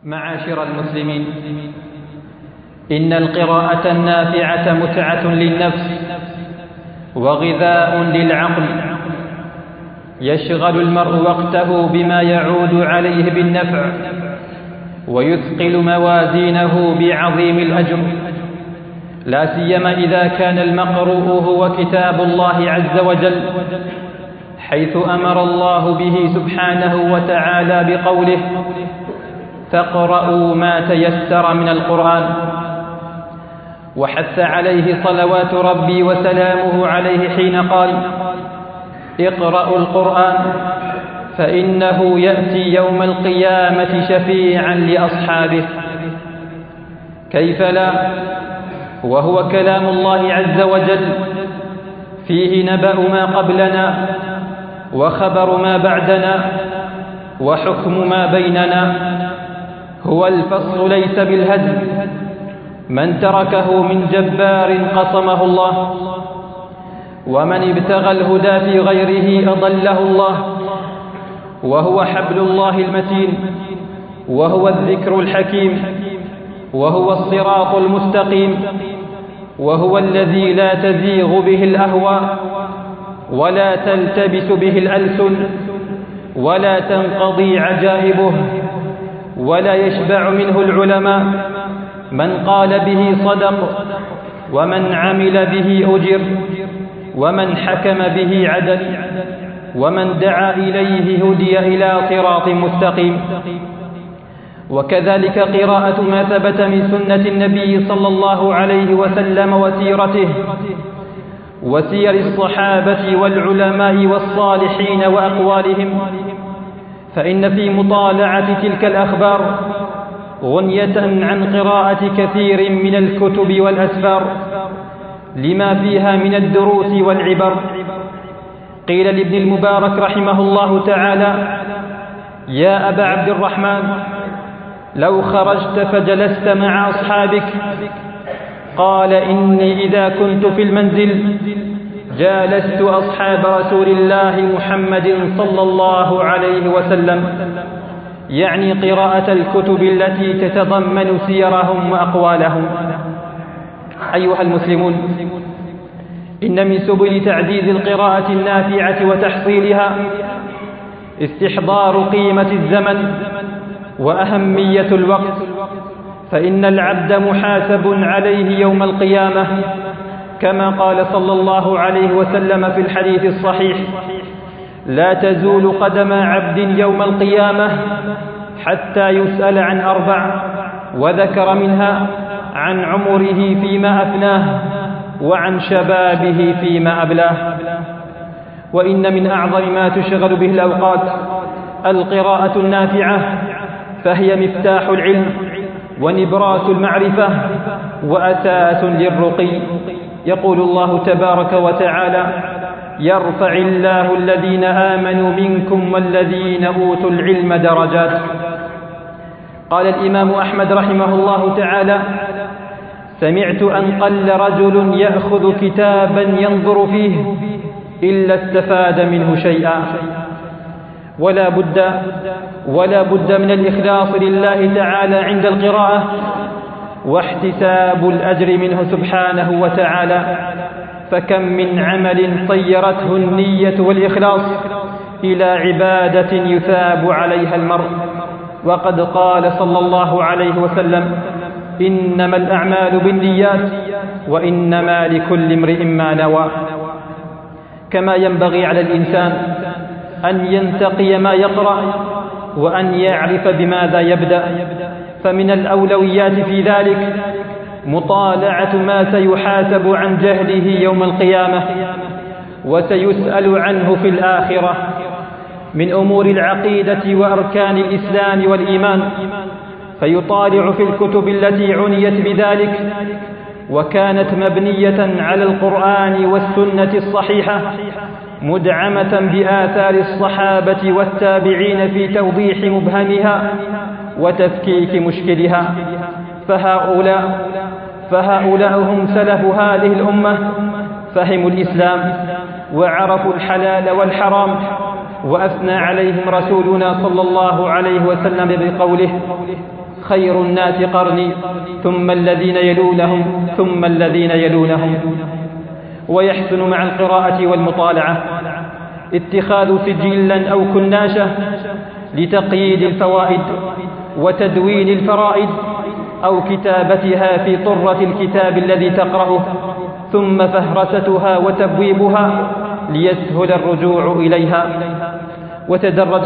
معاشر المسلمين، إن القراءة النافعة متعة للنفس وغذاء للعقل، يشغل المرء وقته بما يعود عليه بالنفع ويثقل موازينه بعظيم الأجر، لا سيما إذا كان المقروء هو كتاب الله عز وجل، حيث أمر الله به سبحانه وتعالى بقوله: فاقرؤوا ما تيسر من القرآن، وحث عليه صلوات ربي وسلامه عليه حين قال: اقرأوا القرآن فإنه يأتي يوم القيامة شفيعا لأصحابه. كيف لا، وهو كلام الله عز وجل، فيه نبأ ما قبلنا وخبر ما بعدنا وحكم ما بيننا، هو الفصل ليس بالهزل، من تركه من جبار قصمه الله، ومن ابتغى الهدى في غيره أضله الله، وهو حبل الله المتين، وهو الذكر الحكيم، وهو الصراط المستقيم، وهو الذي لا تزيغ به الأهواء ولا تلتبس به الألسن ولا تنقضي عجائبه ولا يشبع منه العلماء، من قال به صدق، ومن عمل به أجر، ومن حكم به عدل، ومن دعا إليه هدي إلى صراط مستقيم. وكذلك قراءة ما ثبت من سنة النبي صلى الله عليه وسلم وسيرته وسير الصحابة والعلماء والصالحين وأقوالهم، فإن في مطالعة تلك الأخبار غنية عن قراءة كثير من الكتب والأسفار لما فيها من الدروس والعبر. قيل لابن المبارك رحمه الله تعالى: يا أبا عبد الرحمن، لو خرجت فجلست مع أصحابك، قال: إني إذا كنت في المنزل جالست أصحاب رسول الله محمد صلى الله عليه وسلم، يعني قراءة الكتب التي تتضمن سيرهم وأقوالهم. أيها المسلمون، إن من سبل تعزيز القراءة النافعة وتحصيلها استحضار قيمة الزمن وأهمية الوقت، فإن العبد محاسب عليه يوم القيامة، كما قال صلى الله عليه وسلم في الحديث الصحيح: لا تزول قدم عبد يوم القيامة حتى يسأل عن 4، وذكر منها عن عمره فيما أفناه وعن شبابه فيما أبلاه. وإن من أعظم ما تشغل به الأوقات القراءة النافعة، فهي مفتاح العلم ونبراس المعرفة وأساس للرقي. يقول الله تبارك وتعالى: يرفع الله الذين آمنوا منكم والذين أوتوا العلم درجات. قال الإمام أحمد رحمه الله تعالى: سمعت أن قل رجل يأخذ كتابا ينظر فيه إلا استفاد منه شيئا. ولا بد من الإخلاص لله تعالى عند القراءة، واحتساب الأجر منه سبحانه وتعالى، فكم من عمل طيرته النية والإخلاص إلى عبادة يثاب عليها المرء. وقد قال صلى الله عليه وسلم: إنما الأعمال بالنيات وإنما لكل امرئ ما نوى. كما ينبغي على الإنسان أن ينتقي ما يقرأ وأن يعرف بماذا يبدأ، فمن الأولويات في ذلك مطالعة ما سيحاسب عن جهله يوم القيامة وسيسأل عنه في الآخرة من أمور العقيدة وأركان الإسلام والإيمان، فيطالع في الكتب التي عنيت بذلك وكانت مبنية على القرآن والسنة الصحيحة، مدعمة بآثار الصحابة والتابعين في توضيح مبهمها وتفكيك مشكلها. فهؤلاء هم سلف هذه الأمة، فهموا الإسلام وعرفوا الحلال والحرام، وأثنى عليهم رسولنا صلى الله عليه وسلم بقوله: خير الناس قرني ثم الذين يلونهم ثم الذين يلونهم. ويحسن مع القراءة والمطالعة اتخاذ سجلا أو كناشة لتقييد الفوائد وتدوين الفرائد، أو كتابتها في طرة الكتاب الذي تقرأه، ثم فهرستها وتبويبها ليسهل الرجوع إليها. وتدرج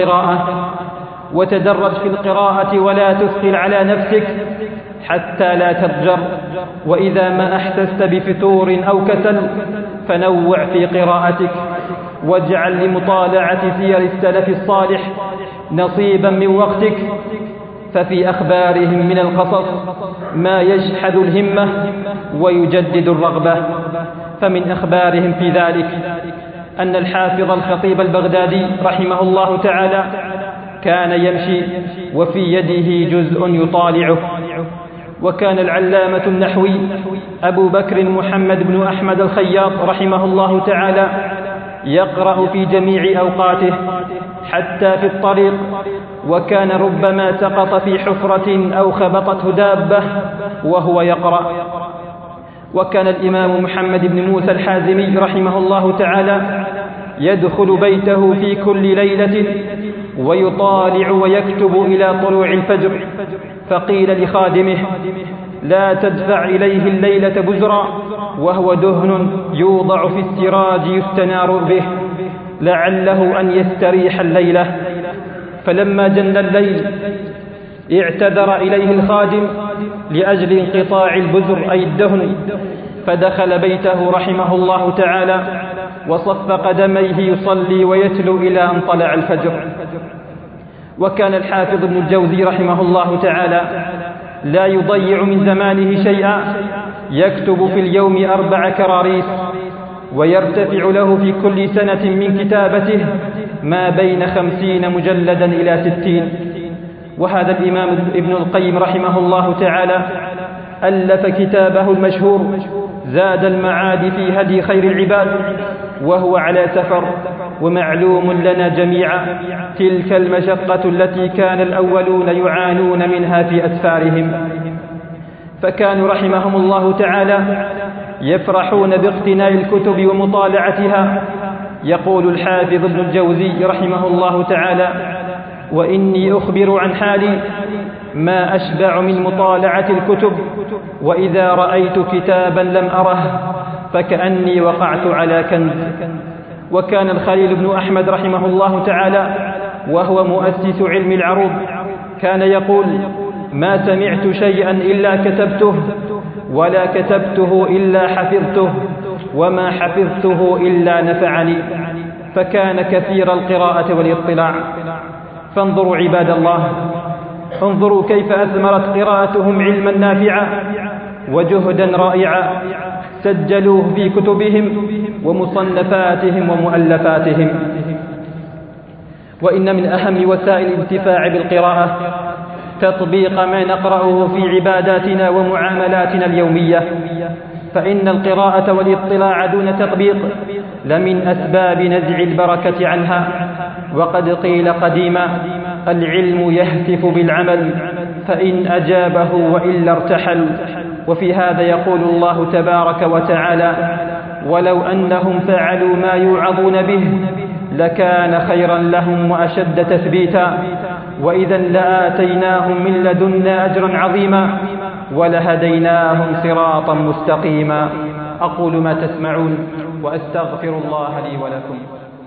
في القراءة ولا تثقل على نفسك حتى لا تضجر. وإذا ما أحسست بفتور أو كسل فنوع في قراءتك، واجعل لمطالعة سير السلف الصالح نصيبا من وقتك، ففي أخبارهم من القصص ما يشحذ الهمة ويجدد الرغبة. فمن أخبارهم في ذلك أن الحافظ الخطيب البغدادي رحمه الله تعالى كان يمشي وفي يده جزء يطالعه. وكان العلامة النحوي أبو بكر محمد بن أحمد الخياط رحمه الله تعالى يقرأ في جميع أوقاته حتى في الطريق، وكان ربما سقط في حفرة أو خبطته دابة وهو يقرأ. وكان الإمام محمد بن موسى الحازمي رحمه الله تعالى يدخل بيته في كل ليلة ويطالع ويكتب إلى طلوع الفجر، فقيل لخادمه: لا تدفع إليه الليلة بزرا، وهو دهن يوضع في السراج يستنار به، لعله أن يستريح الليلة. فلما جن الليل اعتذر إليه الخادم لأجل انقطاع البزر أي الدهن، فدخل بيته رحمه الله تعالى وصف قدميه يصلي ويتلو إلى أن طلع الفجر. وكان الحافظ ابن الجوزي رحمه الله تعالى لا يضيع من زمانه شيئا، يكتب في اليوم 4 كراريس، ويرتفع له في كل سنة من كتابته ما بين 50 مجلدا إلى 60. وهذا الإمام ابن القيم رحمه الله تعالى ألف كتابه المشهور زاد المعاد في هدي خير العباد وهو على سفر. ومعلوم لنا جميعا تلك المشقة التي كان الأولون يعانون منها في أسفارهم، فكانوا رحمهم الله تعالى يفرحون باقتناء الكتب ومطالعتها. يقول الحافظ ابن الجوزي رحمه الله تعالى: وإني أخبر عن حالي ما أشبع من مطالعة الكتب، وإذا رأيت كتابا لم أره فكأني وقعت على كنز. وكان الخليل بن أحمد رحمه الله تعالى وهو مؤسس علم العروض كان يقول: ما سمعت شيئا إلا كتبته، ولا كتبته إلا حفظته، وما حفظته إلا نفعني. فكان كثير القراءة والاطلاع. فانظروا عباد الله، انظروا كيف أثمرت قراءتهم علما نافعا وجهدا رائعا سجلوه في كتبهم ومصنفاتهم ومؤلفاتهم. وإن من أهم وسائل الانتفاع بالقراءة تطبيق ما نقرأه في عباداتنا ومعاملاتنا اليومية، فإن القراءة والاطلاع دون تطبيق لمن أسباب نزع البركة عنها. وقد قيل قديما: العلم يهتف بالعمل، فإن أجابه وإلا ارتحل. وفي هذا يقول الله تبارك وتعالى: ولو أنهم فعلوا ما يوعظون به لكان خيرا لهم وأشد تثبيتا، وإذا لآتيناهم من لدنا أجرا عظيما ولهديناهم صراطا مستقيما. أقول ما تسمعون وأستغفر الله لي ولكم.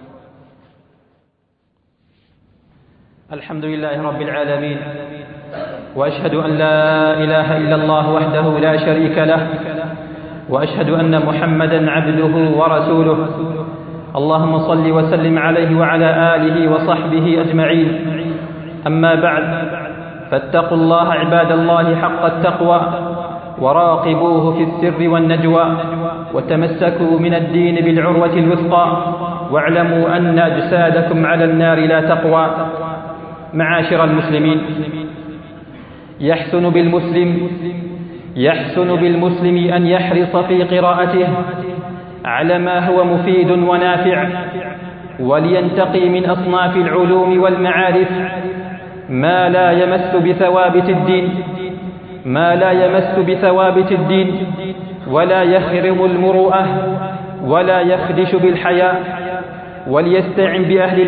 الحمد لله رب العالمين، وأشهد أن لا إله إلا الله وحده لا شريك له، وأشهد أن محمدا عبده ورسوله. اللهم صل وسلم عليه وعلى آله وصحبه أجمعين. أما بعد، فاتقوا الله عباد الله حق التقوى، وراقبوه في السر والنجوى، وتمسكوا من الدين بالعروة الوثقى، واعلموا أن أجسادكم على النار لا تقوى. معاشر المسلمين، يحسن بالمسلم أن يحرص في قراءته على ما هو مفيد ونافع، ولينتقي من أصناف العلوم والمعارف ما لا يمس بثوابت الدين ولا يخرم المروءة ولا يخدش بالحياء. وليستعن بأهل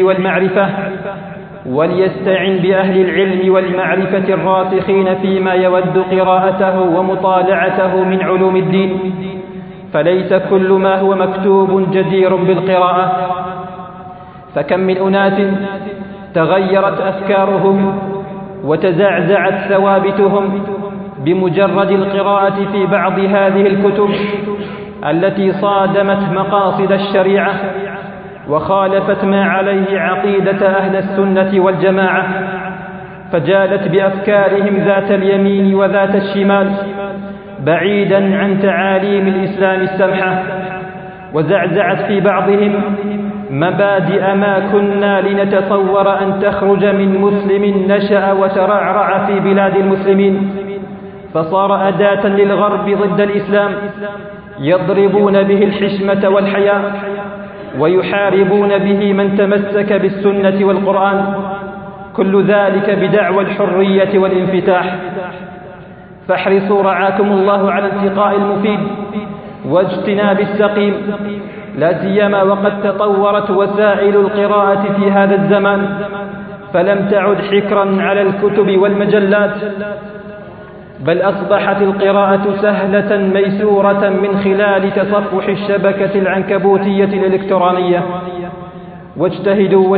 العلم والمعرفة الراسخين فيما يود قراءته ومطالعته من علوم الدين، فليس كل ما هو مكتوب جدير بالقراءة. فكم من أناس تغيرت أفكارهم وتزعزعت ثوابتهم بمجرد القراءة في بعض هذه الكتب التي صادمت مقاصد الشريعة وخالفت ما عليه عقيدة أهل السنة والجماعة، فجالت بأفكارهم ذات اليمين وذات الشمال بعيدا عن تعاليم الإسلام السمحة، وزعزعت في بعضهم مبادئ ما كنا لنتصور أن تخرج من مسلم نشأ وترعرع في بلاد المسلمين، فصار أداة للغرب ضد الإسلام يضربون به الحشمة والحياء ويحاربون به من تمسك بالسنة والقرآن، كل ذلك بدعوى الحرية والانفتاح. فاحرصوا رعاكم الله على انتقاء المفيد واجتناب السقيم، لا سيما وقد تطورت وسائل القراءة في هذا الزمان، فلم تعد حكرا على الكتب والمجلات، بل أصبحت القراءة سهلة ميسورة من خلال تصفح الشبكة العنكبوتية الإلكترونية. واجتهدوا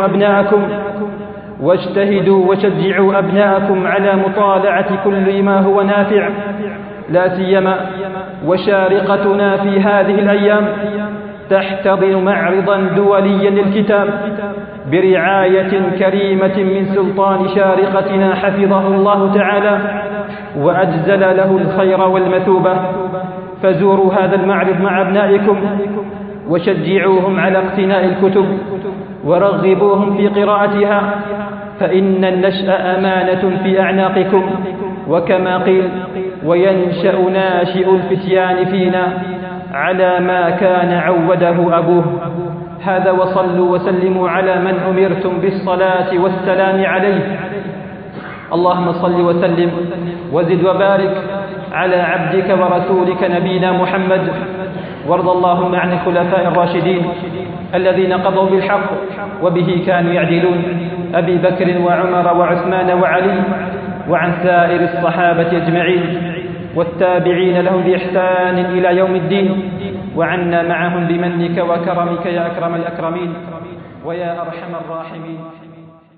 وشجعوا أبناءكم على مطالعة كل ما هو نافع، لا سيما وشارقتنا في هذه الأيام تحتضن معرضا دوليا للكتاب برعاية كريمة من سلطان شارقتنا حفظه الله تعالى وأجزل له الخير والمثوبة. فزوروا هذا المعرض مع أبنائكم وشجعوهم على اقتناء الكتب ورغبوهم في قراءتها، فإن النشأ أمانة في أعناقكم، وكما قيل: وينشأ ناشئ الفتيان فينا على ما كان عوده أبوه. هذا، وصلوا وسلموا على من أمرتم بالصلاة والسلام عليه. اللهم صل وسلم وزد وبارك على عبدك ورسولك نبينا محمد، وارض اللهم عن الخلفاء الراشدين الذين قضوا بالحق وبه كانوا يعدلون، أبي بكر وعمر وعثمان وعلي، وعن سائر الصحابة أجمعين والتابعين لهم بإحسان إلى يوم الدين، وعنا معهم بمنك وكرمك يا أكرم الأكرمين ويا أرحم الراحمين.